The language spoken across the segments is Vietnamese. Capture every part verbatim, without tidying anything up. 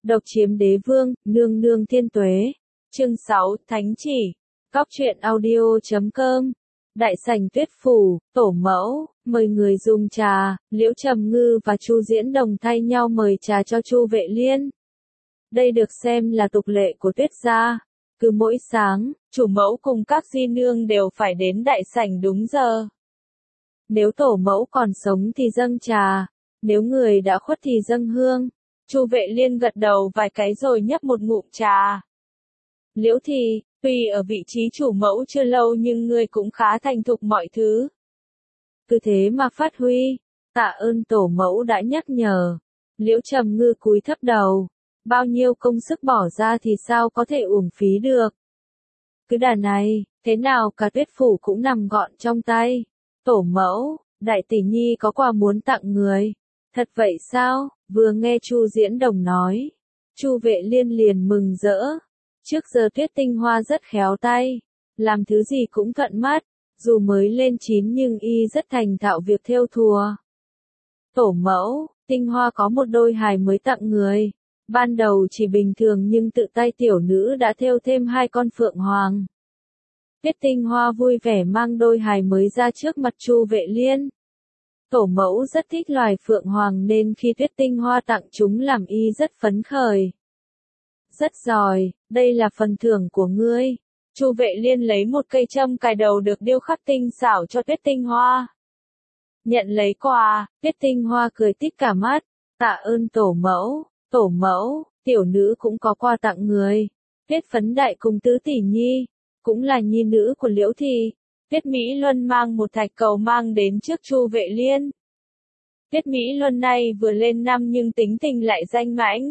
Độc chiếm đế vương, nương nương thiên tuế. Chương sáu, Thánh chỉ. Cóc truyện audio chấm com. Đại sảnh Tuyết phủ, tổ mẫu, mời người dùng trà. Liễu Trầm Ngư và Chu Diễn Đồng thay nhau mời trà cho Chu Vệ Liên. Đây được xem là tục lệ của Tuyết gia. Cứ mỗi sáng, chủ mẫu cùng các di nương đều phải đến đại sảnh đúng giờ. Nếu tổ mẫu còn sống thì dâng trà, nếu người đã khuất thì dâng hương. Chu Vệ Liên gật đầu vài cái rồi nhấp một ngụm trà. Liễu thì, tuy ở vị trí chủ mẫu chưa lâu nhưng ngươi cũng khá thành thục mọi thứ. Cứ thế mà phát huy, tạ ơn tổ mẫu đã nhắc nhở. Liễu Trầm Ngư cúi thấp đầu, bao nhiêu công sức bỏ ra thì sao có thể uổng phí được. Cứ đà này, thế nào cả Tuyết phủ cũng nằm gọn trong tay. Tổ mẫu, đại tỷ nhi có quà muốn tặng người. Thật vậy sao? Vừa nghe Chu Diễn Đồng nói, Chu Vệ Liên liền mừng rỡ. Trước giờ Tuyết Tinh Hoa rất khéo tay, làm thứ gì cũng thuận mắt, dù mới lên chín nhưng y rất thành thạo việc thêu thùa. Tổ mẫu, Tinh Hoa có một đôi hài mới tặng người. Ban đầu chỉ bình thường nhưng tự tay tiểu nữ đã thêu thêm hai con phượng hoàng. Tuyết Tinh Hoa vui vẻ mang đôi hài mới ra trước mặt Chu Vệ Liên. Tổ mẫu rất thích loài phượng hoàng nên khi Tuyết Tinh Hoa tặng chúng làm y rất phấn khởi. Rất giỏi, đây là phần thưởng của ngươi. Chu Vệ Liên lấy một cây châm cài đầu được điêu khắc tinh xảo cho Tuyết Tinh Hoa. Nhận lấy quà, Tuyết Tinh Hoa cười tít cả mắt. Tạ ơn tổ mẫu, tổ mẫu, tiểu nữ cũng có quà tặng người. Tuyết Phấn Đại cùng tứ tỷ nhi, cũng là nhi nữ của Liễu Thị. Tuyết Mỹ Luân mang một thạch cầu mang đến trước Chu Vệ Liên. Tuyết Mỹ Luân này vừa lên năm nhưng tính tình lại danh mãnh.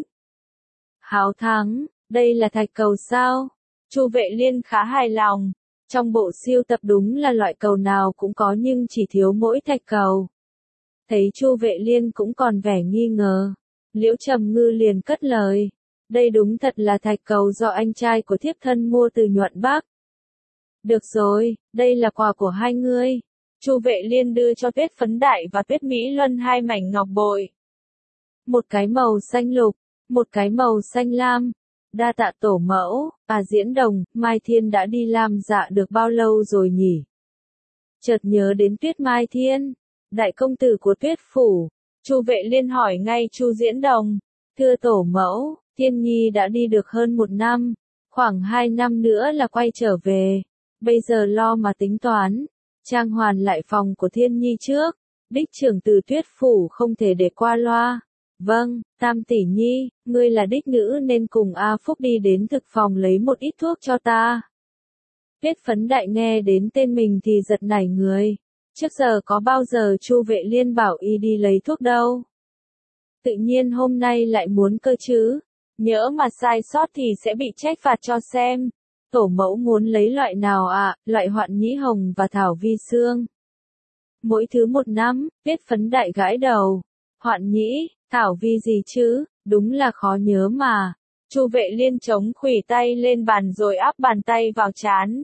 Háo thắng, đây là thạch cầu sao? Chu Vệ Liên khá hài lòng. Trong bộ siêu tập đúng là loại cầu nào cũng có nhưng chỉ thiếu mỗi thạch cầu. Thấy Chu Vệ Liên cũng còn vẻ nghi ngờ. Liễu Trầm Ngư liền cất lời. Đây đúng thật là thạch cầu do anh trai của thiếp thân mua từ Nhuận Bắc. Được rồi, đây là quà của hai ngươi. Chu Vệ Liên đưa cho Tuyết Phấn Đại và Tuyết Mỹ Luân hai mảnh ngọc bội. Một cái màu xanh lục, một cái màu xanh lam. Đa tạ tổ mẫu. À Diễn Đồng, Mai Thiên đã đi làm dạ được bao lâu rồi nhỉ? Chợt nhớ đến Tuyết Mai Thiên, đại công tử của Tuyết phủ. Chu Vệ Liên hỏi ngay Chu Diễn Đồng. Thưa tổ mẫu, Thiên Nhi đã đi được hơn một năm, khoảng hai năm nữa là quay trở về. Bây giờ lo mà tính toán, trang hoàn lại phòng của Thiên Nhi trước. Đích trưởng từ Tuyết phủ không thể để qua loa. Vâng, Tam tỷ nhi, ngươi là đích nữ nên cùng A Phúc đi đến thực phòng lấy một ít thuốc cho ta. Tuyết Phấn Đại nghe đến tên mình thì giật nảy người. Trước giờ có bao giờ Chu Vệ Liên bảo y đi lấy thuốc đâu. Tự nhiên hôm nay lại muốn cơ chứ. Nhỡ mà sai sót thì sẽ bị trách phạt cho xem. Tổ mẫu muốn lấy loại nào ạ? À? Loại Hoạn Nhĩ Hồng và Thảo Vi Xương. Mỗi thứ một năm, Tuyết Phấn Đại gãi đầu. Hoạn Nhĩ, Thảo Vi gì chứ, đúng là khó nhớ mà. Chu Vệ Liên chống khuỷu tay lên bàn rồi áp bàn tay vào trán.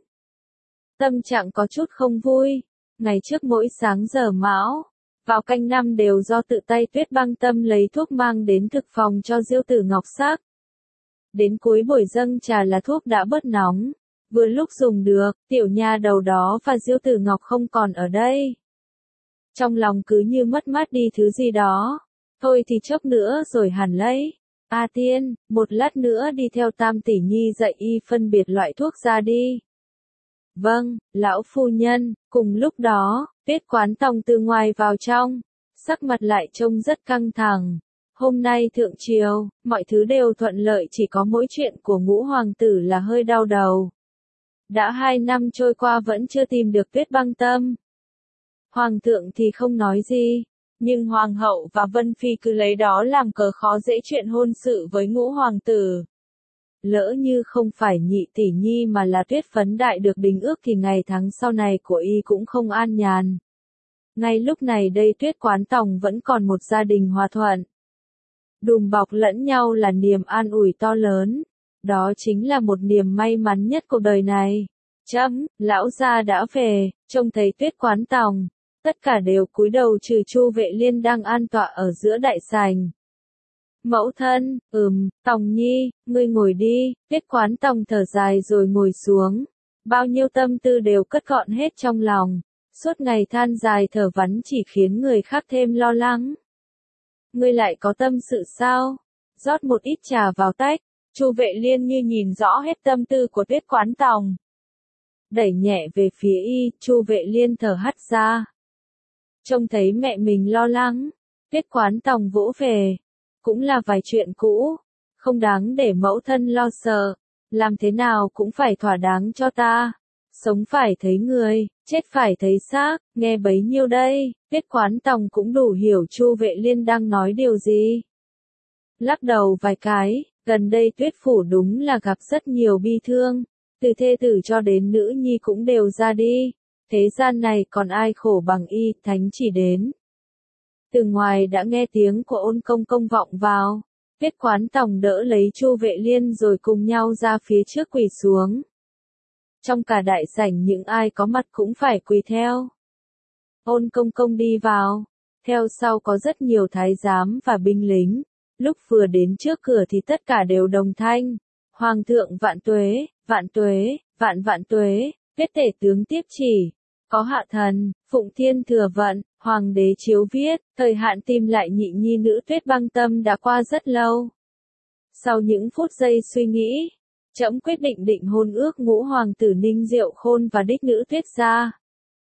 Tâm trạng có chút không vui. Ngày trước mỗi sáng giờ mão, vào canh năm đều do tự tay Tuyết Băng Tâm lấy thuốc mang đến thực phòng cho Diêu Tử Ngọc sắc. Đến cuối buổi dâng trà là thuốc đã bớt nóng. Vừa lúc dùng được, tiểu nha đầu đó và Diêu Tử Ngọc không còn ở đây. Trong lòng cứ như mất mát đi thứ gì đó. Thôi thì chốc nữa rồi hẳn lấy. A Tiên, một lát nữa đi theo Tam tỷ nhi dạy y phân biệt loại thuốc ra đi. Vâng, lão phu nhân. Cùng lúc đó, Tuyết Quán Tòng từ ngoài vào trong, sắc mặt lại trông rất căng thẳng. Hôm nay thượng triều, mọi thứ đều thuận lợi, chỉ có mỗi chuyện của Ngũ hoàng tử là hơi đau đầu. Đã hai năm trôi qua vẫn chưa tìm được Tuyết Băng Tâm. Hoàng thượng thì không nói gì, nhưng hoàng hậu và Vân Phi cứ lấy đó làm cớ khó dễ chuyện hôn sự với Ngũ hoàng tử. Lỡ như không phải nhị tỷ nhi mà là Tuyết Phấn Đại được đình ước thì ngày tháng sau này của y cũng không an nhàn. Ngay lúc này đây Tuyết Quán Tòng vẫn còn một gia đình hòa thuận. Đùm bọc lẫn nhau là niềm an ủi to lớn. Đó chính là một niềm may mắn nhất cuộc đời này. Chấm, lão gia đã về, trông thấy Tuyết Quán Tòng. Tất cả đều cúi đầu trừ Chu Vệ Liên đang an tọa ở giữa đại sảnh. Mẫu thân, ừm, Tòng Nhi, ngươi ngồi đi, Tuyết Quán Tòng thở dài rồi ngồi xuống. Bao nhiêu tâm tư đều cất gọn hết trong lòng. Suốt ngày than dài thở vắn chỉ khiến người khác thêm lo lắng. Ngươi lại có tâm sự sao? Rót một ít trà vào tách. Chu Vệ Liên như nhìn rõ hết tâm tư của Tuyết Quán Tòng. Đẩy nhẹ về phía y, Chu Vệ Liên thở hắt ra. Trông thấy mẹ mình lo lắng, Tuyết Quán Tòng vỗ về. Cũng là vài chuyện cũ, không đáng để mẫu thân lo sợ, làm thế nào cũng phải thỏa đáng cho ta. Sống phải thấy người, chết phải thấy xác, nghe bấy nhiêu đây, Tuyết Quán Tòng cũng đủ hiểu Chu Vệ Liên đang nói điều gì. Lắc đầu vài cái, gần đây Tuyết Phủ đúng là gặp rất nhiều bi thương, từ thê tử cho đến nữ nhi cũng đều ra đi, thế gian này còn ai khổ bằng y, Thánh Chỉ đến. Từ ngoài đã nghe tiếng của Ôn Công Công vọng vào, Tuyết Quán Tòng đỡ lấy Chu Vệ Liên rồi cùng nhau ra phía trước quỳ xuống. Trong cả đại sảnh những ai có mặt cũng phải quỳ theo. Ôn Công Công đi vào, theo sau có rất nhiều thái giám và binh lính, lúc vừa đến trước cửa thì tất cả đều đồng thanh. Hoàng thượng vạn tuế, vạn tuế, vạn vạn tuế, Tuyết tể tướng tiếp chỉ. Có hạ thần, Phụng Thiên thừa vận, Hoàng đế chiếu viết, thời hạn tìm lại nhị nhi nữ Tuyết Băng Tâm đã qua rất lâu. Sau những phút giây suy nghĩ, trẫm quyết định định hôn ước ngũ hoàng tử Ninh Diệu Khôn và đích nữ Tuyết gia.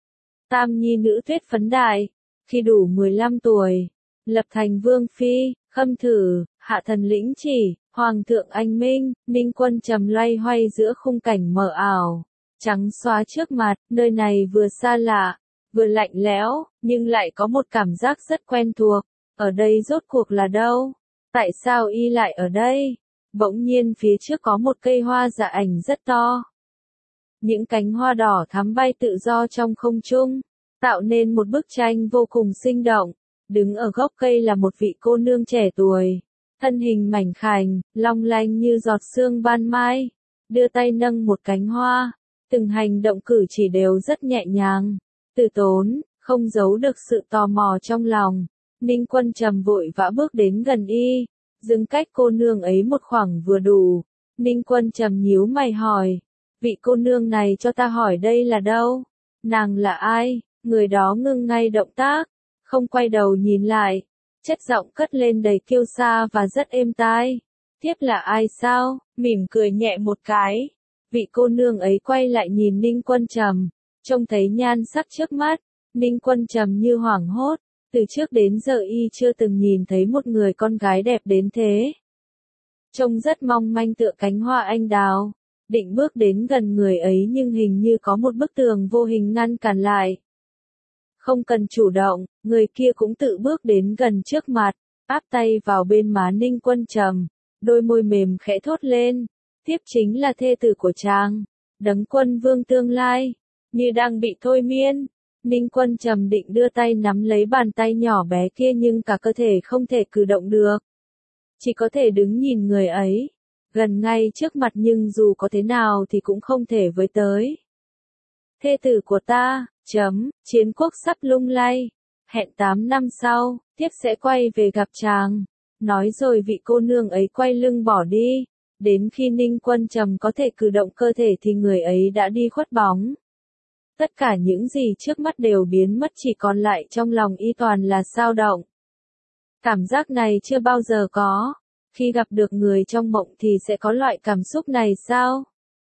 Tam nhi nữ Tuyết Phấn Đại, khi đủ mười lăm tuổi, lập thành vương phi, khâm thử, hạ thần lĩnh chỉ, Hoàng thượng anh minh, Ninh Quân trầm loay hoay giữa khung cảnh mờ ảo. Trắng xóa trước mặt, nơi này vừa xa lạ, vừa lạnh lẽo, nhưng lại có một cảm giác rất quen thuộc. Ở đây rốt cuộc là đâu? Tại sao y lại ở đây? Bỗng nhiên phía trước có một cây hoa dạ ảnh rất to. Những cánh hoa đỏ thắm bay tự do trong không trung, tạo nên một bức tranh vô cùng sinh động. Đứng ở gốc cây là một vị cô nương trẻ tuổi, thân hình mảnh khảnh, long lanh như giọt sương ban mai, đưa tay nâng một cánh hoa. Từng hành động cử chỉ đều rất nhẹ nhàng, từ tốn, không giấu được sự tò mò trong lòng. Ninh Quân trầm vội vã bước đến gần y, dừng cách cô nương ấy một khoảng vừa đủ. Ninh Quân trầm nhíu mày hỏi, vị cô nương này cho ta hỏi đây là đâu? Nàng là ai? Người đó ngưng ngay động tác, không quay đầu nhìn lại, chất giọng cất lên đầy kiêu sa và rất êm tai. Tiếp là ai sao? Mỉm cười nhẹ một cái. Vị cô nương ấy quay lại nhìn Ninh Quân trầm, trông thấy nhan sắc trước mắt, Ninh Quân trầm như hoảng hốt, từ trước đến giờ y chưa từng nhìn thấy một người con gái đẹp đến thế. Trông rất mong manh tựa cánh hoa anh đào, định bước đến gần người ấy nhưng hình như có một bức tường vô hình ngăn cản lại. Không cần chủ động, người kia cũng tự bước đến gần trước mặt, áp tay vào bên má Ninh Quân trầm, đôi môi mềm khẽ thốt lên. Tiếp chính là thê tử của chàng, Đấng Quân Vương tương lai, như đang bị thôi miên. Ninh Quân trầm định đưa tay nắm lấy bàn tay nhỏ bé kia nhưng cả cơ thể không thể cử động được. Chỉ có thể đứng nhìn người ấy, gần ngay trước mặt nhưng dù có thế nào thì cũng không thể với tới. Thê tử của ta, chấm, chiến quốc sắp lung lay, hẹn tám năm sau, tiếp sẽ quay về gặp chàng. Nói rồi vị cô nương ấy quay lưng bỏ đi. Đến khi Ninh Quân trầm có thể cử động cơ thể thì người ấy đã đi khuất bóng. Tất cả những gì trước mắt đều biến mất, chỉ còn lại trong lòng y toàn là dao động. Cảm giác này chưa bao giờ có. Khi gặp được người trong mộng thì sẽ có loại cảm xúc này sao?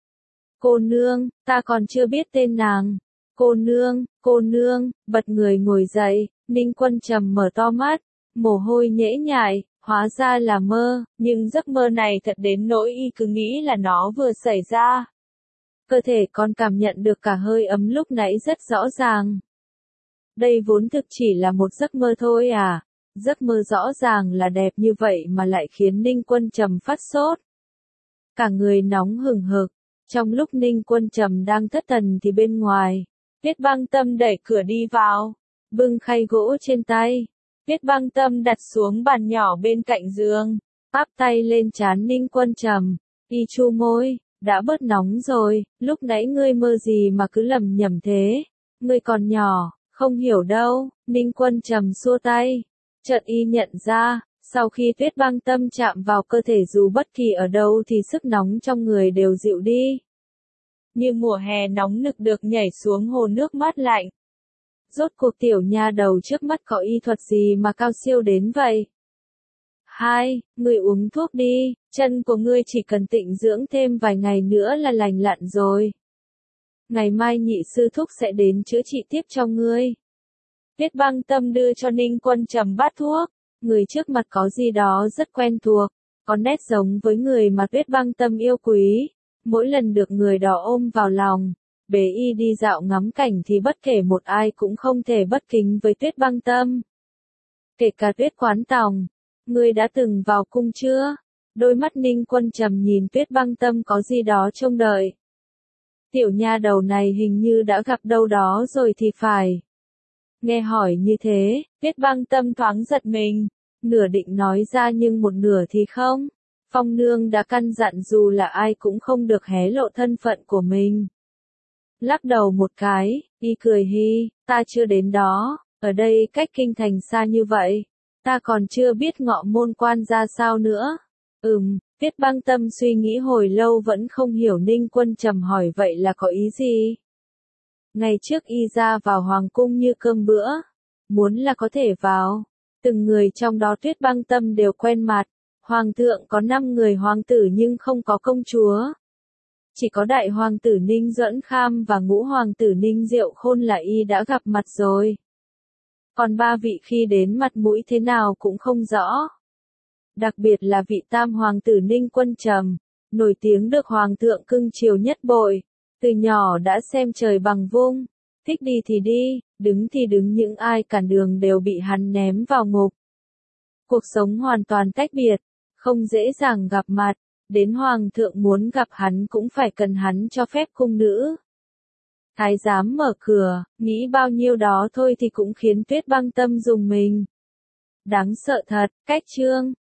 Cô nương, ta còn chưa biết tên nàng. Cô nương, cô nương, bật người ngồi dậy, Ninh Quân trầm mở to mắt, mồ hôi nhễ nhại. Hóa ra là mơ, nhưng giấc mơ này thật đến nỗi y cứ nghĩ là nó vừa xảy ra. Cơ thể còn cảm nhận được cả hơi ấm lúc nãy rất rõ ràng. Đây vốn thực chỉ là một giấc mơ thôi à, giấc mơ rõ ràng là đẹp như vậy mà lại khiến Ninh Quân trầm phát sốt. Cả người nóng hừng hực, trong lúc Ninh Quân trầm đang thất thần thì bên ngoài, Tuyết Băng Tâm đẩy cửa đi vào, bưng khay gỗ trên tay. Tuyết Băng Tâm đặt xuống bàn nhỏ bên cạnh giường, áp tay lên trán Ninh Quân trầm, y chu môi, đã bớt nóng rồi, lúc nãy ngươi mơ gì mà cứ lầm nhầm thế, ngươi còn nhỏ, không hiểu đâu. Ninh Quân trầm xua tay, chợt y nhận ra, Sau khi Tuyết Băng Tâm chạm vào cơ thể dù bất kỳ ở đâu thì sức nóng trong người đều dịu đi. Như mùa hè nóng nực được nhảy xuống hồ nước mát lạnh. Rốt cuộc tiểu nha đầu trước mắt có y thuật gì mà cao siêu đến vậy? Hai, ngươi uống thuốc đi, chân của ngươi chỉ cần tịnh dưỡng thêm vài ngày nữa là lành lặn rồi. Ngày mai nhị sư thúc sẽ đến chữa trị tiếp cho ngươi. Tuyết Băng Tâm đưa cho Ninh Quân Trầm bát thuốc, người trước mặt có gì đó rất quen thuộc, có nét giống với người mà Tuyết Băng Tâm yêu quý. Mỗi lần được người đó ôm vào lòng, bế y đi dạo ngắm cảnh thì bất kể một ai cũng không thể bất kính với Tuyết Băng Tâm. Kể cả Tuyết Quán Tòng, ngươi đã từng vào cung chưa? Đôi mắt Ninh Quân Trầm nhìn Tuyết Băng Tâm có gì đó trông đợi. Tiểu nha đầu này hình như đã gặp đâu đó rồi thì phải. Nghe hỏi như thế, Tuyết Băng Tâm thoáng giật mình, nửa định nói ra nhưng một nửa thì không. Phong nương đã căn dặn dù là ai cũng không được hé lộ thân phận của mình. Lắc đầu một cái, y cười hi, ta chưa đến đó, ở đây cách kinh thành xa như vậy, ta còn chưa biết ngọ môn quan ra sao nữa. Ừm, Tuyết Băng Tâm suy nghĩ hồi lâu vẫn không hiểu Ninh Quân Trầm hỏi vậy là có ý gì. Ngày trước y ra vào hoàng cung như cơm bữa, muốn là có thể vào, từng người trong đó Tuyết Băng Tâm đều quen mặt. Hoàng thượng có năm người hoàng tử nhưng không có công chúa. Chỉ có đại hoàng tử Ninh Duẫn Kham và ngũ hoàng tử Ninh Diệu Khôn là y đã gặp mặt rồi. Còn ba vị khi đến mặt mũi thế nào cũng không rõ. Đặc biệt là vị tam hoàng tử Ninh Quân Trầm, nổi tiếng được hoàng thượng cưng chiều nhất bội, từ nhỏ đã xem trời bằng vung, thích đi thì đi, đứng thì đứng, những ai cản đường đều bị hắn ném vào ngục. Cuộc sống hoàn toàn tách biệt, không dễ dàng gặp mặt, đến hoàng thượng muốn gặp hắn cũng phải cần hắn cho phép cung nữ. Thái giám mở cửa, nghĩ bao nhiêu đó thôi thì cũng khiến Tuyết Băng Tâm rùng mình. Đáng sợ thật, cách chương.